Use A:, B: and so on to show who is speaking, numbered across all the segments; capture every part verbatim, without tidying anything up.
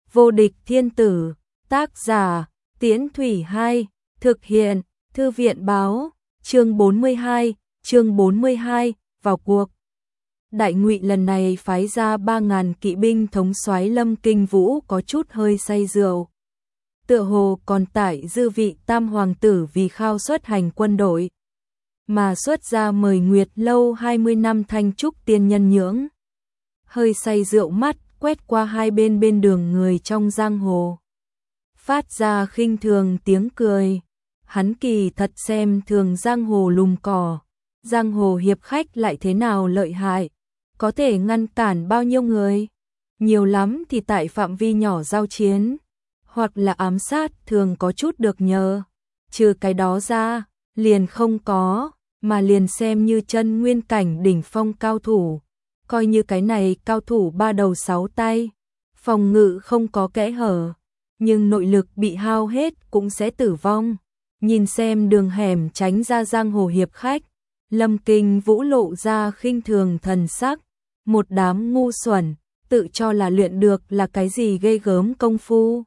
A: Vô địch thiên tử, tác giả, Tiễn Thủy Hai, thực hiện, Thư viện báo, chương bốn mươi hai, chương bốn mươi hai, vào cuộc. Đại Ngụy lần này phái ra ba ngàn kỵ binh thống soái Lâm Kinh Vũ có chút hơi say rượu. Tựa hồ còn tại dư vị tam hoàng tử vì khao xuất hành quân đội, mà xuất ra mời Nguyệt Lâu hai mươi năm thanh trúc tiên nhân nhưỡng. Hơi say rượu mắt quét qua hai bên bên đường người trong giang hồ, phát ra khinh thường tiếng cười. Hắn kỳ thật xem thường giang hồ lùm cỏ, giang hồ hiệp khách lại thế nào lợi hại, có thể ngăn cản bao nhiêu người, nhiều lắm thì tại phạm vi nhỏ giao chiến, hoặc là ám sát thường có chút được nhờ, trừ cái đó ra, liền không có, mà liền xem như chân nguyên cảnh đỉnh phong cao thủ, coi như cái này cao thủ ba đầu sáu tay, phòng ngự không có kẽ hở, nhưng nội lực bị hao hết cũng sẽ tử vong. Nhìn xem đường hẻm tránh ra giang hồ hiệp khách, Lâm Kinh Vũ lộ ra khinh thường thần sắc, một đám ngu xuẩn, tự cho là luyện được là cái gì ghê gớm công phu.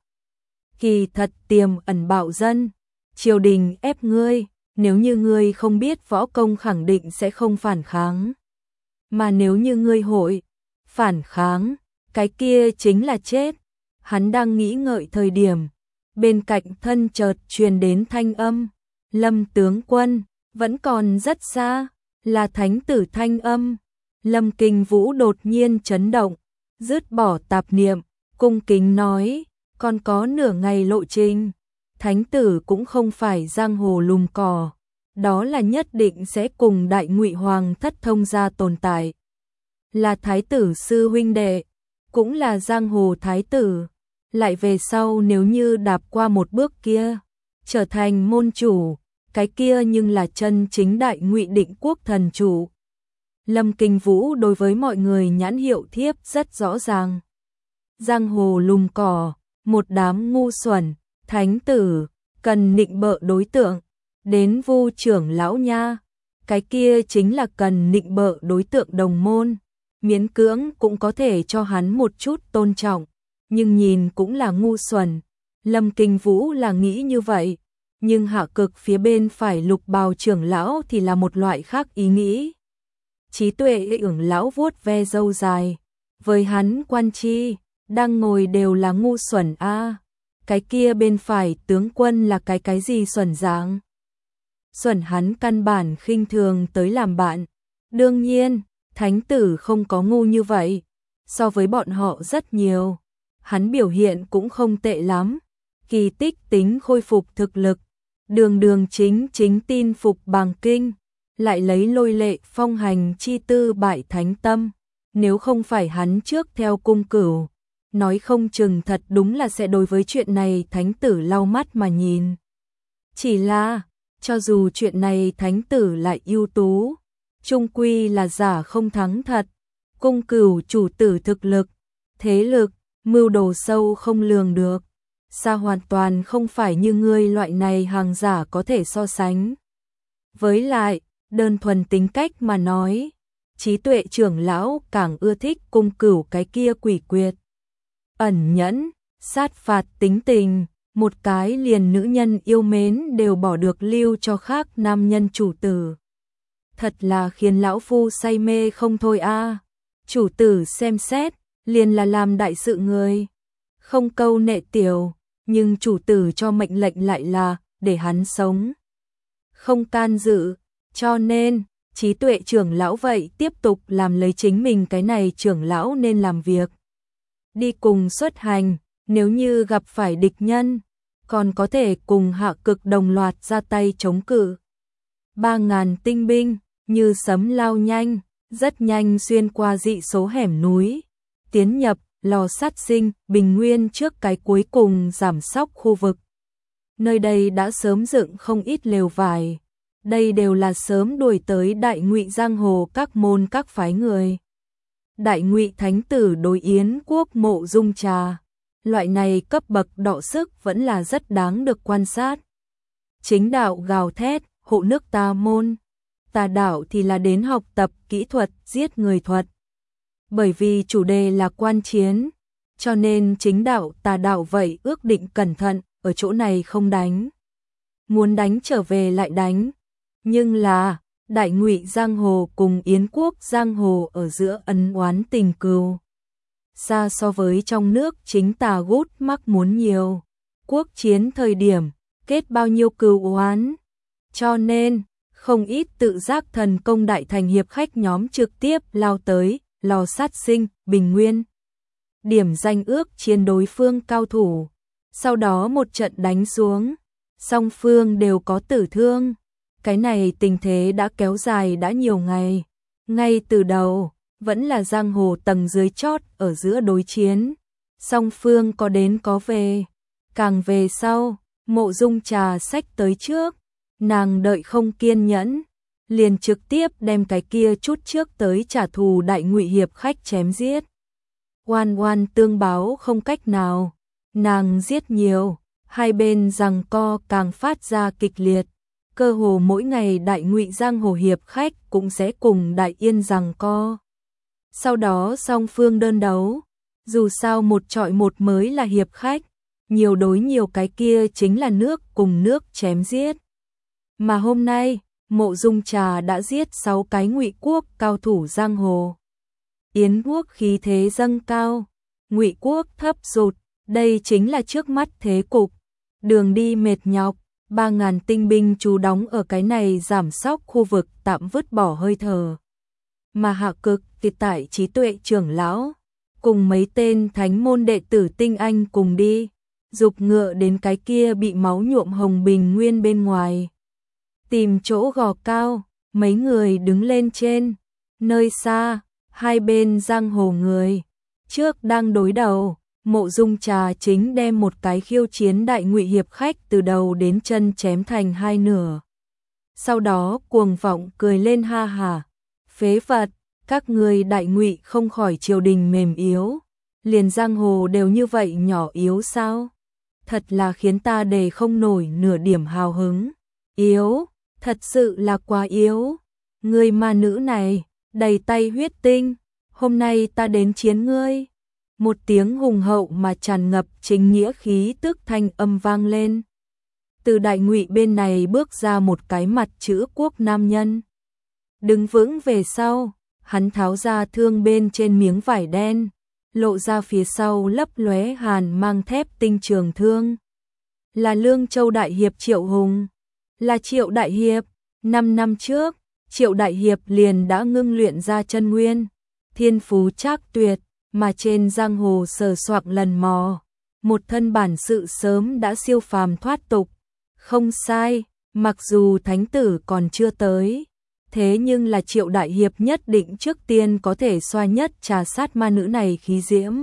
A: Kỳ thật tiềm ẩn bạo dân, triều đình ép ngươi, nếu như ngươi không biết võ công khẳng định sẽ không phản kháng. Mà nếu như ngươi hội phản kháng, cái kia chính là chết. Hắn đang nghĩ ngợi thời điểm, bên cạnh thân chợt truyền đến thanh âm, Lâm tướng quân, vẫn còn rất xa, là thánh tử thanh âm. Lâm Kinh Vũ đột nhiên chấn động, dứt bỏ tạp niệm, cung kính nói, còn có nửa ngày lộ trình, thánh tử cũng không phải giang hồ lùm cỏ, đó là nhất định sẽ cùng Đại Ngụy Hoàng thất thông gia tồn tại. Là thái tử sư huynh đệ, cũng là giang hồ thái tử. Lại về sau nếu như đạp qua một bước kia, trở thành môn chủ, cái kia nhưng là chân chính Đại Ngụy định quốc thần chủ. Lâm Kinh Vũ đối với mọi người nhãn hiệu thiếp rất rõ ràng. Giang hồ lùm cỏ, một đám ngu xuẩn, thánh tử, cần nịnh bợ đối tượng, đến Vu trưởng lão nha, cái kia chính là cần nịnh bợ đối tượng đồng môn, miễn cưỡng cũng có thể cho hắn một chút tôn trọng. Nhưng nhìn cũng là ngu xuẩn. Lâm Kinh Vũ là nghĩ như vậy, nhưng hạ cực phía bên phải Lục Bào trưởng lão thì là một loại khác ý nghĩ. Trí tuệ ưởng lão vuốt ve râu dài, với hắn quan chi, đang ngồi đều là ngu xuẩn a. À, cái kia bên phải tướng quân là cái cái gì xuẩn dạng? Xuẩn hắn căn bản khinh thường tới làm bạn. Đương nhiên, thánh tử không có ngu như vậy, so với bọn họ rất nhiều. Hắn biểu hiện cũng không tệ lắm, kỳ tích tính khôi phục thực lực, đường đường chính chính tin phục bàng kinh, lại lấy lôi lệ phong hành chi tư bại thánh tâm, nếu không phải hắn trước theo cung cửu, nói không chừng thật đúng là sẽ đối với chuyện này thánh tử lau mắt mà nhìn. Chỉ là, cho dù chuyện này thánh tử lại ưu tú, chung quy là giả không thắng thật, cung cửu chủ tử thực lực, thế lực, mưu đồ sâu không lường được, xa hoàn toàn không phải như ngươi loại này hàng giả có thể so sánh. Với lại, đơn thuần tính cách mà nói, trí tuệ trưởng lão càng ưa thích cung cửu cái kia quỷ quyệt, ẩn nhẫn, sát phạt tính tình, một cái liền nữ nhân yêu mến đều bỏ được lưu cho khác nam nhân chủ tử. Thật là khiến lão phu say mê không thôi a. À. Chủ tử xem xét, liền là làm đại sự người, không câu nệ tiểu, nhưng chủ tử cho mệnh lệnh lại là để hắn sống, không can dự, cho nên trí tuệ trưởng lão vậy tiếp tục làm lấy chính mình cái này trưởng lão nên làm việc, đi cùng xuất hành, nếu như gặp phải địch nhân, còn có thể cùng hạ cực đồng loạt ra tay chống cự. Ba ngàn tinh binh như sấm lao nhanh, rất nhanh xuyên qua dị số hẻm núi, tiến nhập lò sát sinh bình nguyên trước cái cuối cùng giảm sóc khu vực. Nơi đây đã sớm dựng không ít lều vải, đây đều là sớm đuổi tới Đại Ngụy giang hồ các môn các phái người. Đại Ngụy thánh tử đối Yến quốc Mộ Dung Trà, loại này cấp bậc đọ sức vẫn là rất đáng được quan sát. Chính đạo gào thét, hộ nước ta môn, tà đạo thì là đến học tập kỹ thuật giết người thuật. Bởi vì chủ đề là quan chiến, cho nên chính đạo tà đạo vậy ước định cẩn thận, ở chỗ này không đánh. Muốn đánh trở về lại đánh, nhưng là Đại Ngụy giang hồ cùng Yến quốc giang hồ ở giữa ân oán tình cừu, xa so với trong nước chính tà gút mắc muốn nhiều. Quốc chiến thời điểm, kết bao nhiêu cừu oán, cho nên không ít tự giác thần công đại thành hiệp khách nhóm trực tiếp lao tới, lò sát sinh, bình nguyên. Điểm danh ước chiến đối phương cao thủ, sau đó một trận đánh xuống, song phương đều có tử thương. Cái này tình thế đã kéo dài đã nhiều ngày, ngay từ đầu vẫn là giang hồ tầng dưới chót ở giữa đối chiến, song phương có đến có về, càng về sau, Mộ Dung Trà xách tới trước, nàng đợi không kiên nhẫn, liền trực tiếp đem cái kia chút trước tới trả thù Đại Ngụy hiệp khách chém giết. Oan oan tương báo không cách nào, nàng giết nhiều, hai bên giằng co càng phát ra kịch liệt, cơ hồ mỗi ngày Đại Ngụy giang hồ hiệp khách cũng sẽ cùng Đại Yên giằng co. Sau đó song phương đơn đấu, dù sao một trọi một mới là hiệp khách, nhiều đối nhiều cái kia chính là nước cùng nước chém giết. Mà hôm nay, Mộ Dung Trà đã giết sáu cái Ngụy quốc cao thủ giang hồ. Yến quốc khí thế dâng cao, Ngụy quốc thấp rụt, đây chính là trước mắt thế cục. Đường đi mệt nhọc, ba ngàn tinh binh trú đóng ở cái này giảm sóc khu vực tạm vứt bỏ hơi thở. Mà Hạ Cực Tiệt tại Trí Tuệ trưởng lão, cùng mấy tên thánh môn đệ tử tinh anh cùng đi, dục ngựa đến cái kia bị máu nhuộm hồng bình nguyên bên ngoài. Tìm chỗ gò cao, mấy người đứng lên trên, nơi xa, hai bên giang hồ người, trước đang đối đầu, Mộ Dung Trà chính đem một cái khiêu chiến Đại Ngụy hiệp khách từ đầu đến chân chém thành hai nửa. Sau đó cuồng vọng cười lên ha hả, phế vật, các người Đại Ngụy không khỏi triều đình mềm yếu, liền giang hồ đều như vậy nhỏ yếu sao? Thật là khiến ta đề không nổi nửa điểm hào hứng. Yếu, thật sự là quá yếu. Người ma nữ này, đầy tay huyết tinh, hôm nay ta đến chiến ngươi. Một tiếng hùng hậu mà tràn ngập chính nghĩa khí tức thanh âm vang lên. Từ Đại Ngụy bên này bước ra một cái mặt chữ quốc nam nhân. Đứng vững về sau, hắn tháo ra thương bên trên miếng vải đen, lộ ra phía sau lấp lóe hàn mang thép tinh trường thương. Là Lương Châu Đại Hiệp Triệu Hùng, là Triệu Đại Hiệp. Năm năm trước, Triệu Đại Hiệp liền đã ngưng luyện ra chân nguyên, thiên phú trác tuyệt, mà trên giang hồ sờ soạc lần mò, một thân bản sự sớm đã siêu phàm thoát tục. Không sai, mặc dù thánh tử còn chưa tới, thế nhưng là Triệu Đại Hiệp nhất định trước tiên có thể xoa nhất trà sát ma nữ này khí diễm.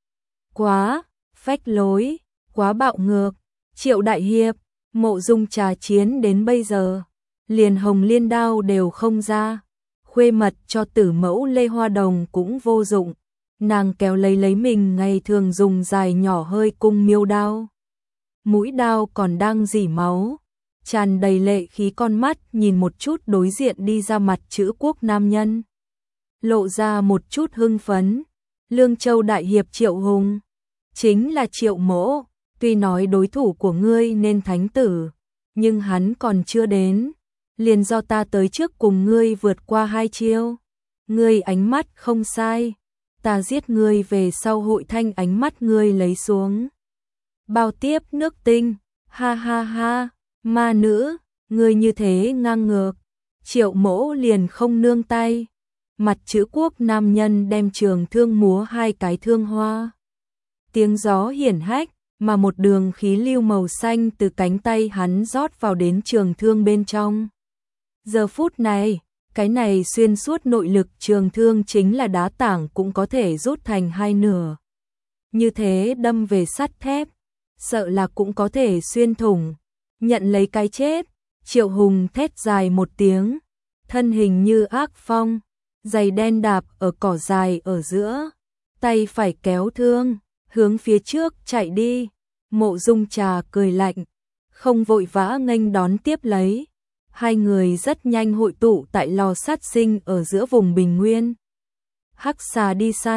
A: Quá, phách lối, quá bạo ngược. Triệu Đại Hiệp, Mộ Dung Trà chiến đến bây giờ, liền hồng liên đao đều không ra, khuê mật cho tử mẫu Lê Hoa Đồng cũng vô dụng, nàng kéo lấy lấy mình ngày thường dùng dài nhỏ hơi cung miêu đao. Mũi đao còn đang rỉ máu, tràn đầy lệ khí con mắt nhìn một chút đối diện đi ra mặt chữ quốc nam nhân. Lộ ra một chút hưng phấn, Lương Châu Đại Hiệp Triệu Hùng, chính là Triệu Mỗ, tuy nói đối thủ của ngươi nên thánh tử, nhưng hắn còn chưa đến, liền do ta tới trước cùng ngươi vượt qua hai chiêu. Ngươi ánh mắt không sai, ta giết ngươi về sau hội thanh ánh mắt ngươi lấy xuống. Bao tiếp nước tinh, ha ha ha, ma nữ, ngươi như thế ngang ngược. Triệu Mỗ liền không nương tay, mặt chữ quốc nam nhân đem trường thương múa hai cái thương hoa. Tiếng gió hiển hách, mà một đường khí lưu màu xanh từ cánh tay hắn rót vào đến trường thương bên trong. Giờ phút này, cái này xuyên suốt nội lực trường thương chính là đá tảng cũng có thể rút thành hai nửa. Như thế đâm về sắt thép, sợ là cũng có thể xuyên thủng. Nhận lấy cái chết, Triệu Hùng thét dài một tiếng, thân hình như ác phong, giày đen đạp ở cỏ dài ở giữa, tay phải kéo thương, hướng phía trước chạy đi. Mộ Dung Trà cười lạnh, không vội vã nghênh đón tiếp lấy. Hai người rất nhanh hội tụ tại lò sát sinh ở giữa vùng bình nguyên. Hắc xà đi săn,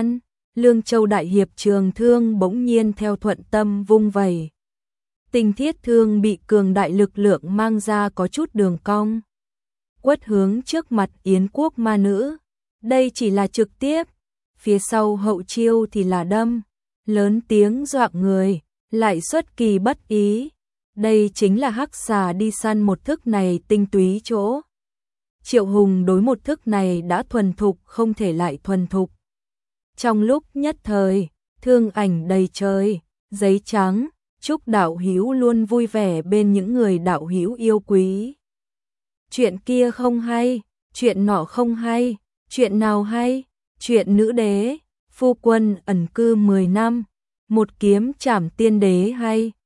A: Lương Châu đại hiệp trường thương bỗng nhiên theo thuận tâm vung vẩy. Tình thiết thương bị cường đại lực lượng mang ra có chút đường cong. Quất hướng trước mặt Yến quốc ma nữ. Đây chỉ là trực tiếp, phía sau hậu chiêu thì là đâm. Lớn tiếng dọa người, lại xuất kỳ bất ý. Đây chính là hắc xà đi săn một thức này tinh túy chỗ. Triệu Hùng đối một thức này đã thuần thục không thể lại thuần thục. Trong lúc nhất thời, thương ảnh đầy trời, giấy trắng, chúc đạo hữu luôn vui vẻ bên những người đạo hữu yêu quý. Chuyện kia không hay, chuyện nọ không hay, chuyện nào hay, chuyện nữ đế, phu quân ẩn cư mười năm, một kiếm trảm tiên đế hay.